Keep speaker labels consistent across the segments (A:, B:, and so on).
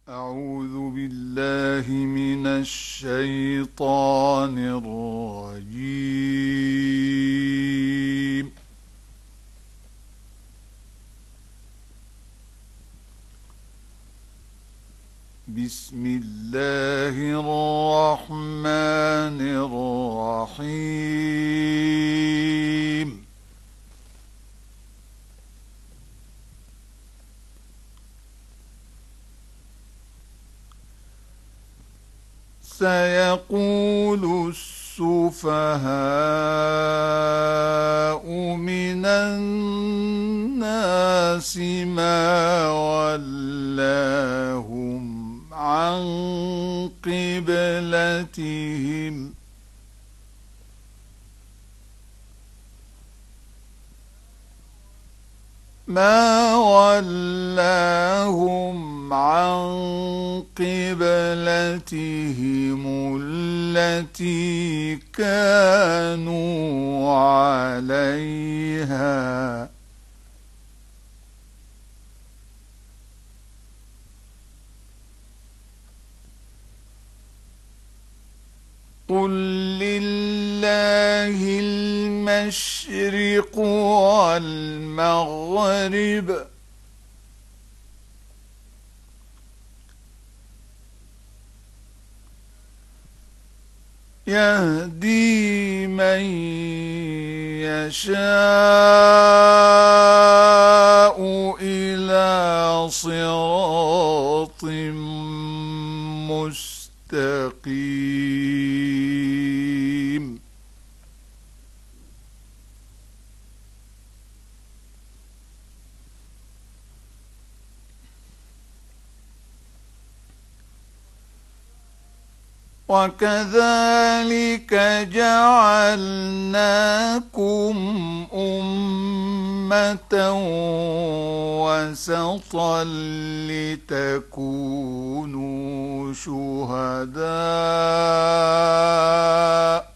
A: أعوذ بالله من الشيطان الرجيم. بسم الله الرحمن الرحيم. سيقول السفهاء من الناس ما ولاهم عن قبلتهم التي كانوا عليها. قل لله المشرق والمغرب يهدي من يشاء إلى صراط مستقيم. وكذلك جعلناكم أمة وسطا لتكونوا شهداء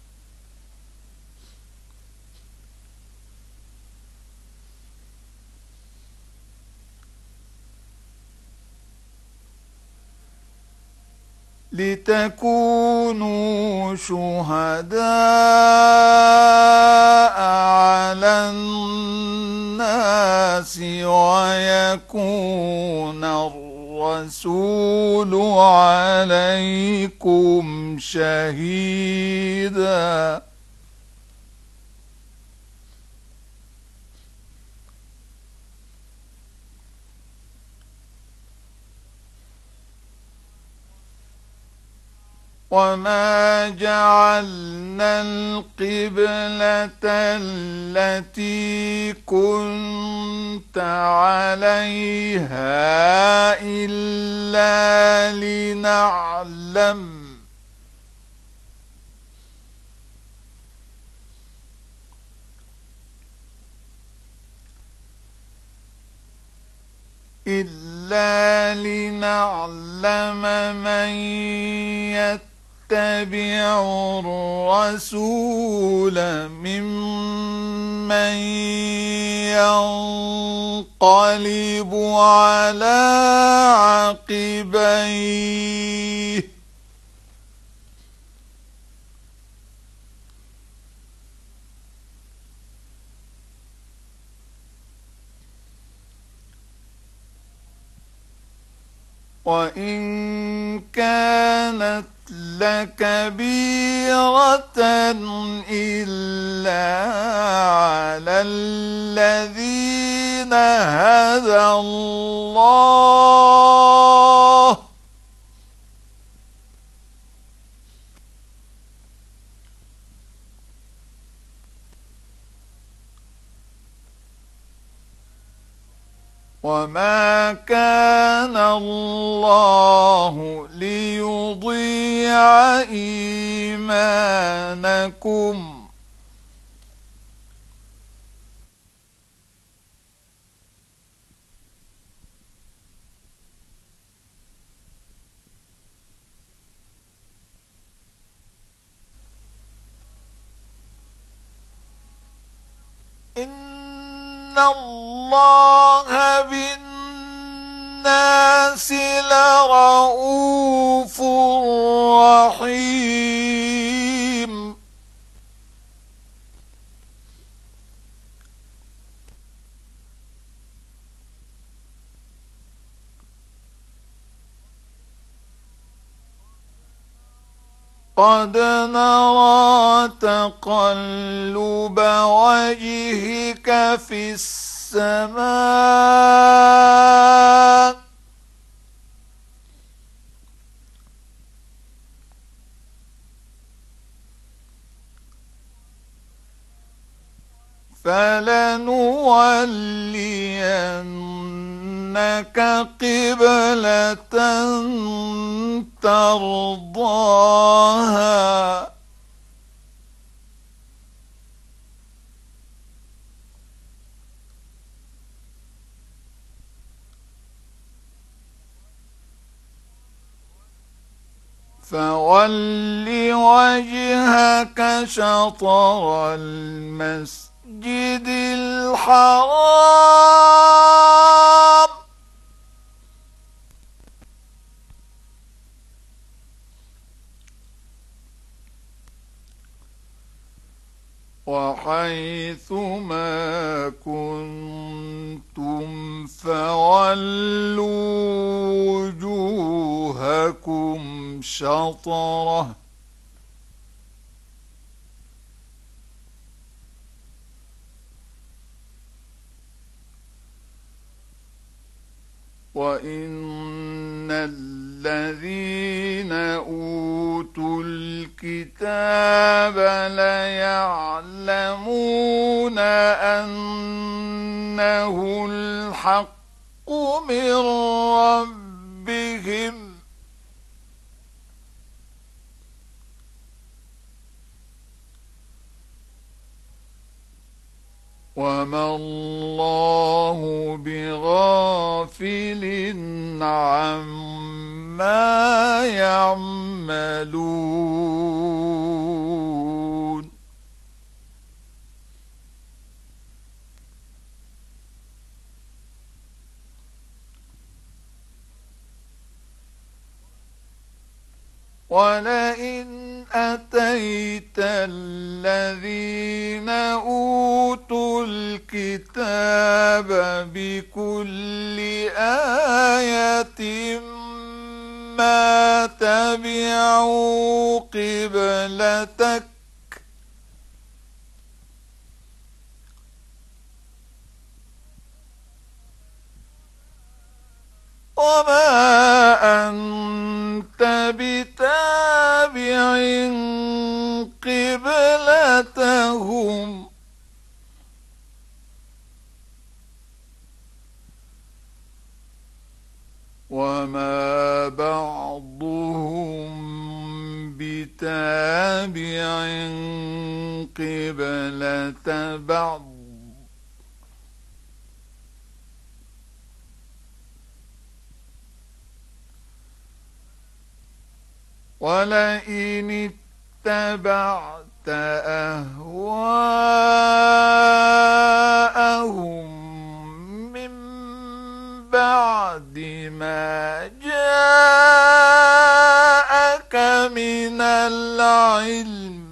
A: على الناس ويكون الرسول عليكم شهيدا. وما جعلنا القبلة التي كنت عليها إلا لنعلم من يتبع الرسول ممن ينقلب على عقبيه وإن كانت لكبيرة إلا على الذين هدى الله وما كان الله ليضيع إيمانكم إن الله بالناس لرءوف رحيم قد نرى تقلب وجهك في السماء فلنولينك قبلة ترضاها فول وجهك شطر المسجد الحرام وحيث ما كنتم فولوا وجوهكم شطره وإن الذين أوتوا الكتاب ليعلمون أنه الحق من ربهم وما الله بغافل عما يعملون ولئن أتيت الذين أوتوا الكتاب بكل آية ما تبعوا قبلتك وما أنت بتابع قبلتهم وما بعضهم بتابع قبلة بعض ولئن اتبعت أهواءهم من بعد ما جاءك من العلم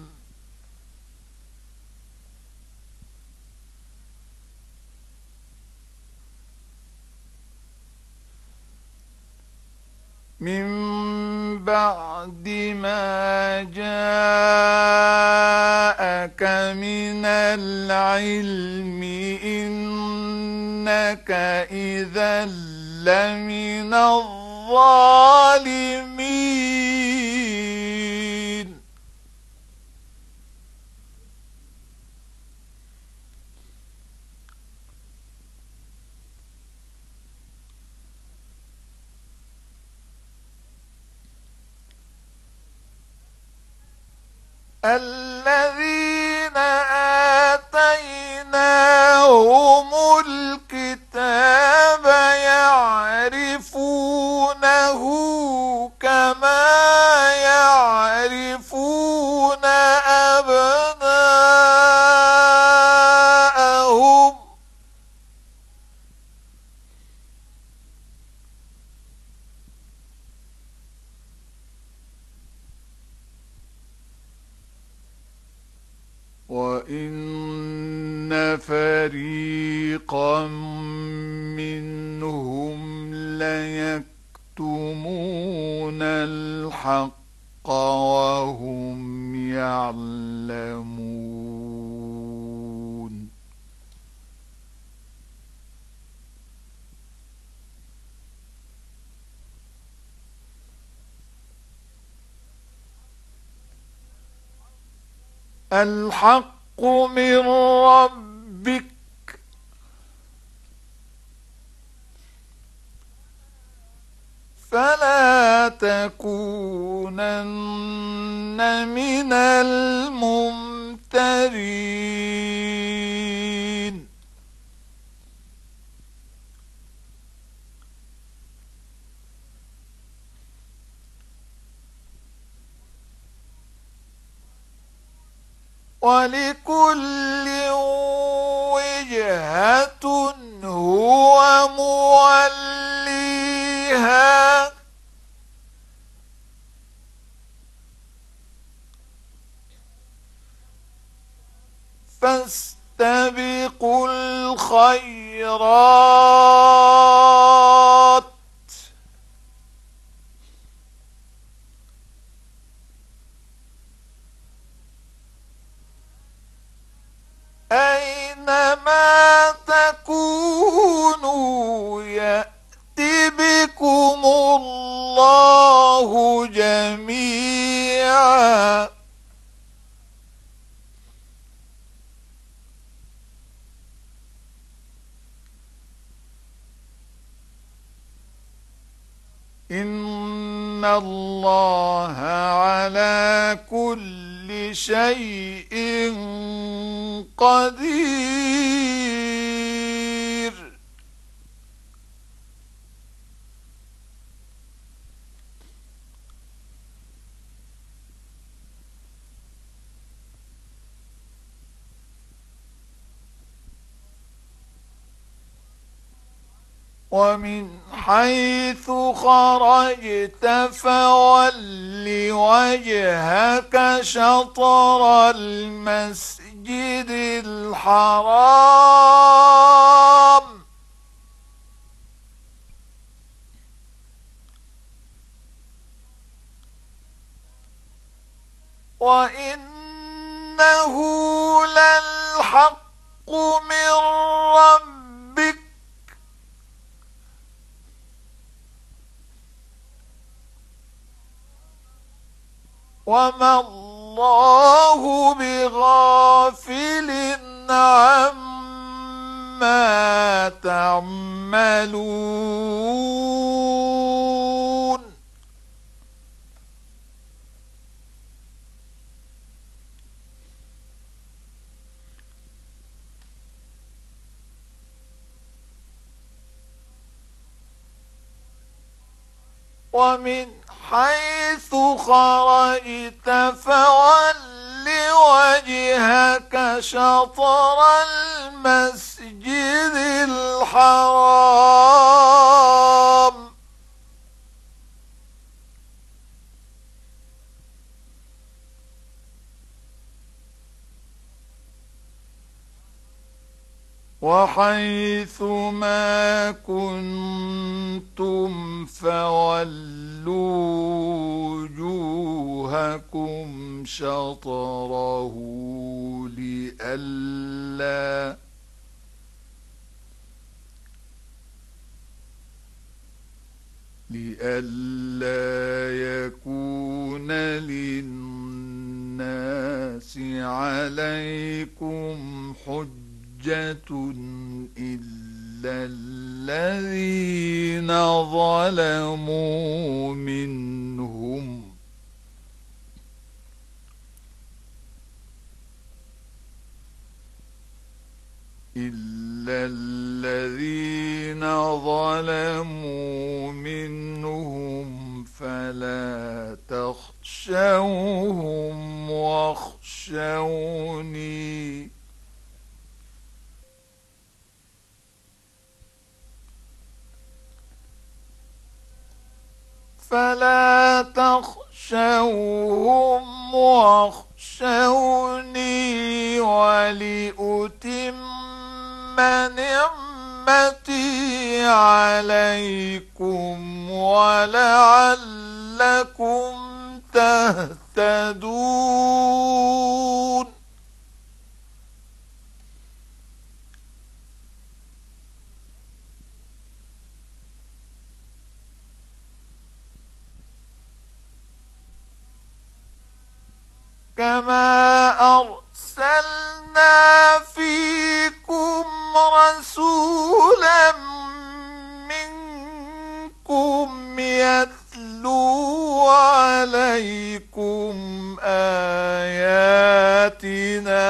A: إنك إذا لمن الظالمين الذين آتيناهم الكتاب يعرفونه كما يعرفون أبناءهم وإن فريقا منهم ليكتمون الحق وهم يعلمون. الحق من ربك فلا تكونن من الممترين. ولكل وجهة هو موليها فاستبقوا الخيرات أينما تكونوا يأت بكم الله جميعا إن الله على كل شيء قدير. ومن حيث خرجت فول وجهك شطر المسجد الحرام وإنه للحق من ربك وما الله بغافل عما تعملون. ومن حيث خرجت فول وجهك شطر المسجد الحرام وحيث ما كنتم فولوا وجوهكم شطره لئلا يكون للناس عليكم حجة إلا الذين ظلموا منهم فلا تخشوهم واخشوني فلا تخشوهم واخشوني ولأتم نعمتي عليكم ولعلكم تهتدون. كما أرسلنا فيكم رسولا منكم يتلو عليكم آياتنا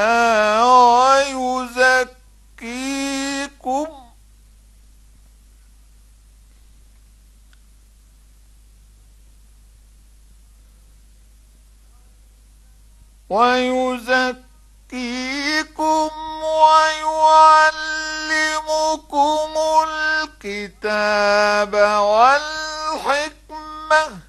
A: ويزكيكم ويعلمكم الكتاب والحكمة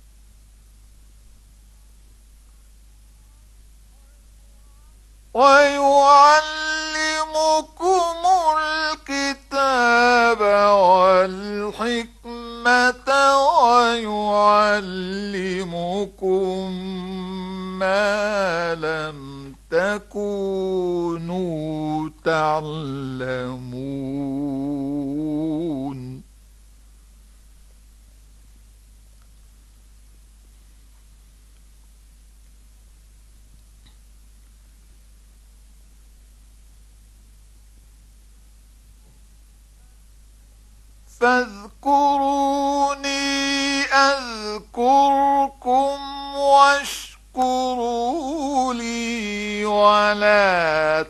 A: ويعلمكم ما لم تكونوا تعلمون. فاذكروني أذكركم واشكروا لي ولا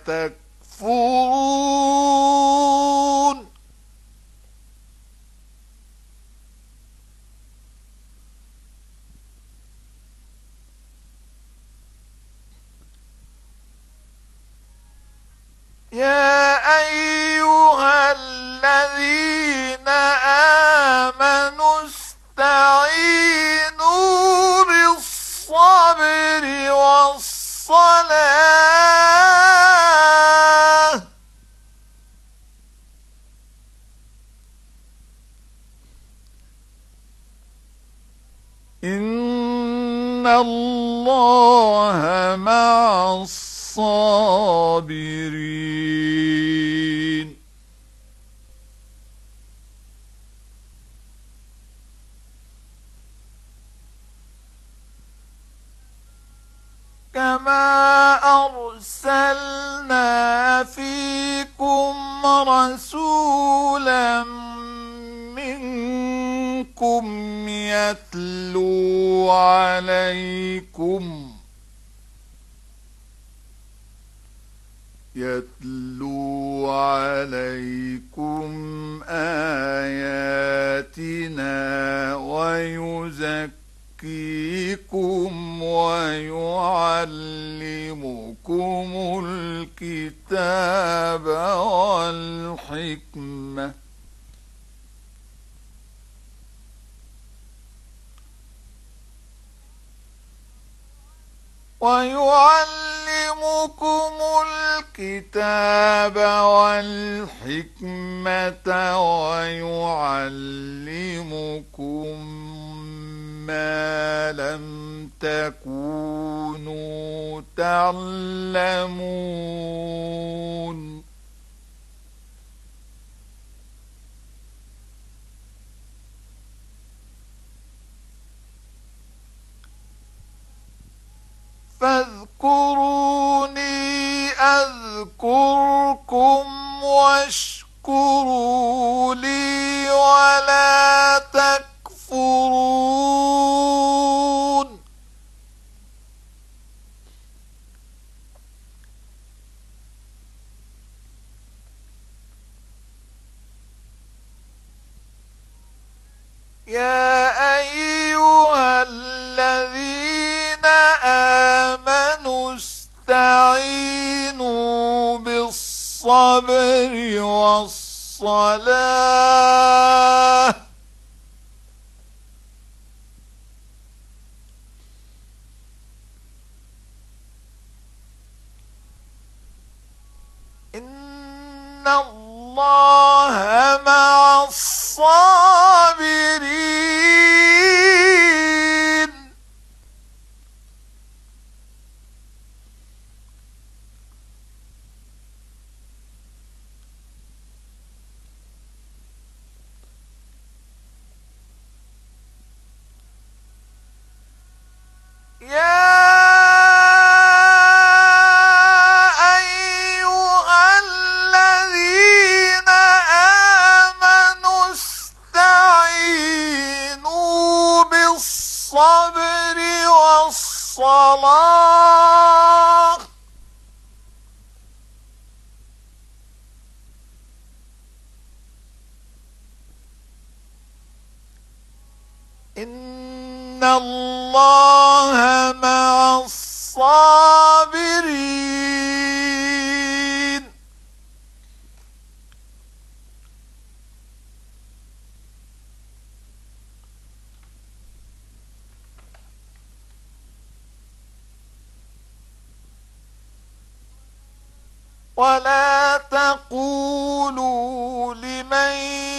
A: تكفرون. يا أيها الذين آمنوا استعينوا بالصبر والصلاة إن الله مع الصابرين. كما أرسلنا فيكم رسولا منكم يتلو عليكم آياتنا ويزكيكم ويعلمكم الكتاب والحكمة ويعلمكم ما لم تكونوا تعلمون. فاذكروني أذكركم واشكروا لي ولا تكفرون. يا أيها الذين آمنوا استعينوا بالصبر والصلاة الله مع الصابرين. يا أيها الذين آمنوا استعينوا بالصبر والصلاة إن الله مع الصابرين. ولا تقولوا لمن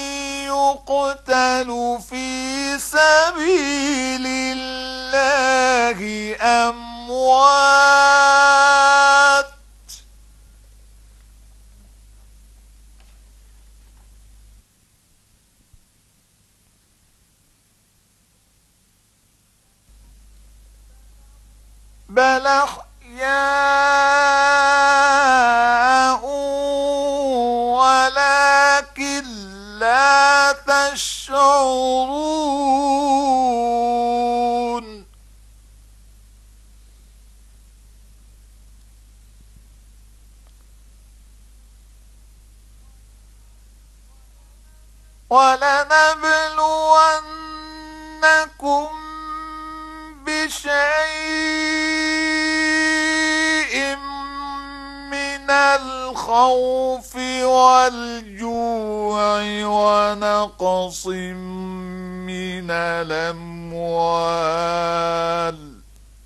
A: يقتل في سبيل الله أموات، بل أحياء ولكن لا تشعرون. ولنبلونكم بشيء من الخوف والجوع ونقص من الأموال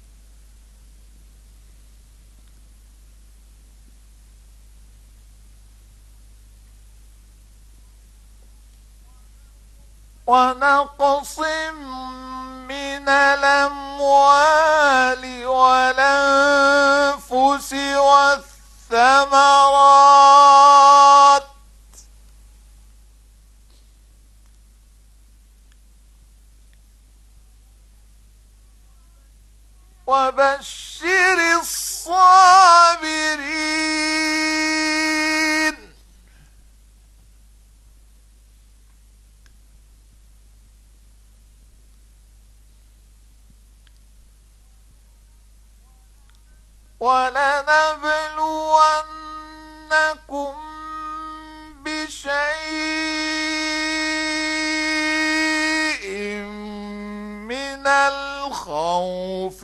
A: والأنفس والثمرات وبشر الصابرين. ولنبلونكم بشيء من الخوف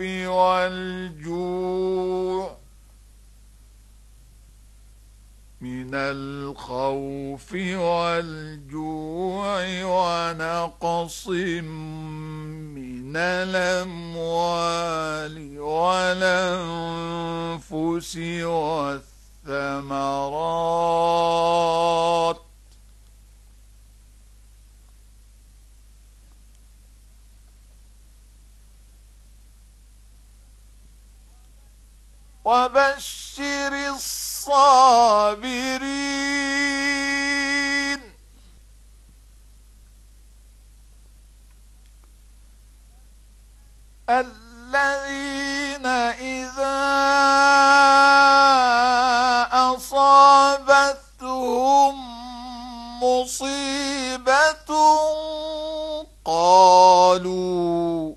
A: والجوع ونقص من الأموال والأنفس والثمرات وبشر الصابرين. الذين إذا أصابتهم مصيبة قالوا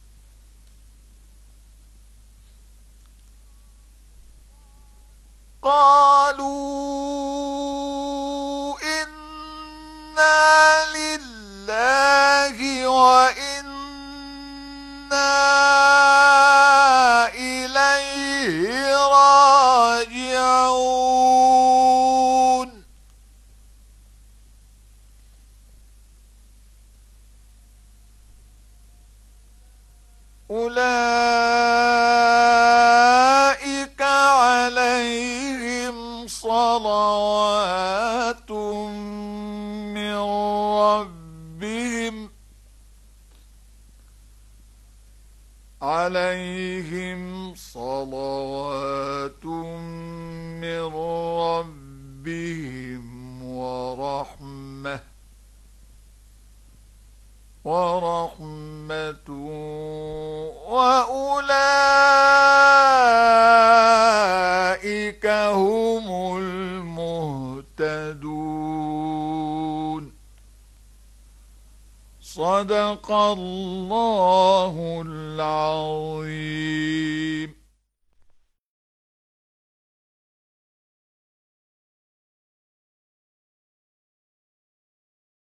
A: إنا لله وإنا إليه راجعون. أولئك عليهم صلوات عليهم صلوات من ربهم ورحمة وأولئك هم المهتدون. صدق الله العظيم.